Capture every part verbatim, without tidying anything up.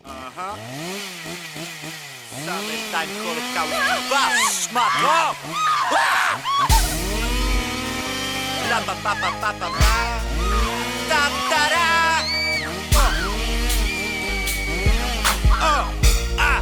Aha. Summertime Holocaust. Wasz szmato! La pa pa pa pa pa pa. Ta ta ra. O. O. A.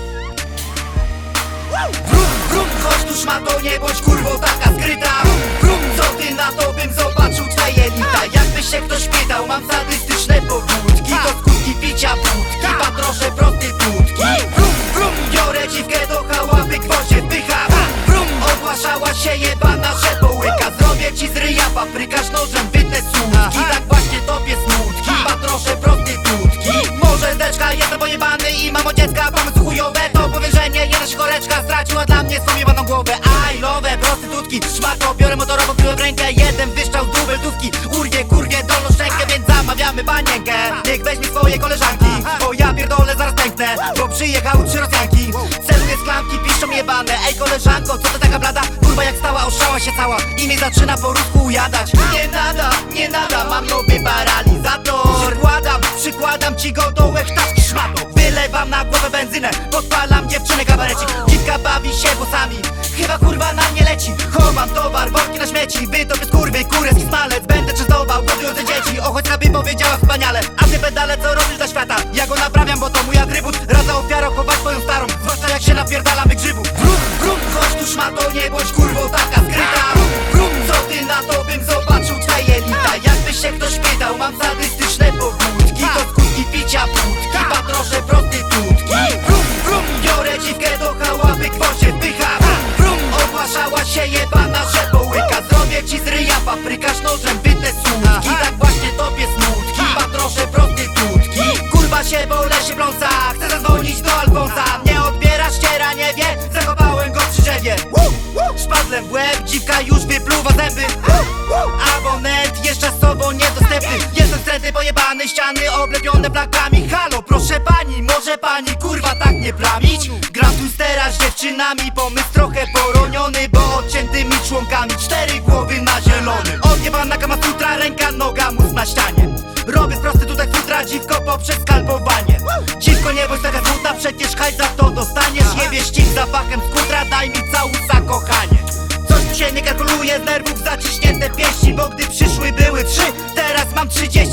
Brum, brum, chodź tu szmato, nie bądź kurwo taka skryta. Brum, brum, co ty na to, bym zobaczył twoje jelita. Jakby się ktoś pytał, mam sadystyczne pobudki. To skutki picia wódki, patrosze prostytutki. Brum, brum, biorę dziwkę do chałapy, gwoździe wpycham. Brum, ogłaszała się jebana, że połyka. Zrobię ci z ryja paprykarz, nożem wytnę słupki. Tak właśnie topię smutki, patrosze prostytutki. Może deczka, jestem pojebany i mam od dziecka pomysł chujowe. To powierzenie, jedna się choreczka straciła dla mnie swą jebaną głowę. I love prostytutki, szmato, biorę motorową piłę w rękę. Jeden wyszczał z dubeltówki, urwie kurwie dolną szczękę. Więc zamawiamy panienkę, niech weźmie swoje koleżanki. Bo ja pierdolę, zaraz pęknę, bo przyjechały trzy Rosjanki. Celuję z klamki, piszą jebane. Ej koleżanko, co to taka blada? Kurwa jak stała, oszczała się cała i mnie zaczyna po rusku ujadać. Nie nada, nie nada, mam nowy paralizator. Przykładam, przykładam ci go do łechtaczki szmato. Wylewam na głowę benzynę, podpalam dziewczynę kabarecik. Dziwka bawi się włosami, chyba kurwa na mnie leci. Chowam towar, worki na śmieci. Wy to bez kurwy, kurewski smalec. Będę częstował głodujące dzieci. Ochocka by powiedziała wspaniale. A ty pedale, co robisz dla świata? Ja go naprawiam, bo to mój atrybut. Raz za ofiarą chować swoją starą, zwłaszcza jak się napierdalamy grzybów. Brum, brum, chodź tu szmato, nie bądź kurwo taka skryta. Brum, brum, co ty na to, bym zobaczył twoje jelita. Jakby się ktoś pytał, mam sadystyczne pobudki. To skutki picia wódki, patrosze prostytutki. Brum, brum, biorę dziwkę do chałapy, gwoździe wpycham. Brum, ogłaszała się jebana, że połyka. Zrobię ci z ryja paprykarz, nożem wytnę słupki. Tak właśnie topię smutki, patrosze prostytutki. Kurwa się, bo lesie bląsa, chcę zadzwonić do Alfonsa. Nie odbiera, ściera, nie wie, zachowałem go przy drzewie. Szpadlem w łeb, dziwka już wypluwa zęby. Abonent jeszcze z sobą niedostępny. Jestem wstrętny, pojebany, ściany oblepione plakami. Halo, proszę pani, może pani kurwa tak nie plamić? Gram twistera z dziewczynami, pomysł trochę poroniony, bo odciętymi członkami. Cztery głowy na zielonym. Odjebana kama sutra, ręka, noga, mózg na ścianie. Robię z prostytutek futra, dziwko poprzez skalpowanie. Dziwko, nie bądź taka smutna, przecież hajs za to dostaniesz. Nie wieś ci zapachem skutra, daj mi całusa, kochanie. Coś tu się nie kalkuluje, z nerwów zaciśnięte pięści. Bo gdy przyszły były trzy, teraz mam trzydzieści.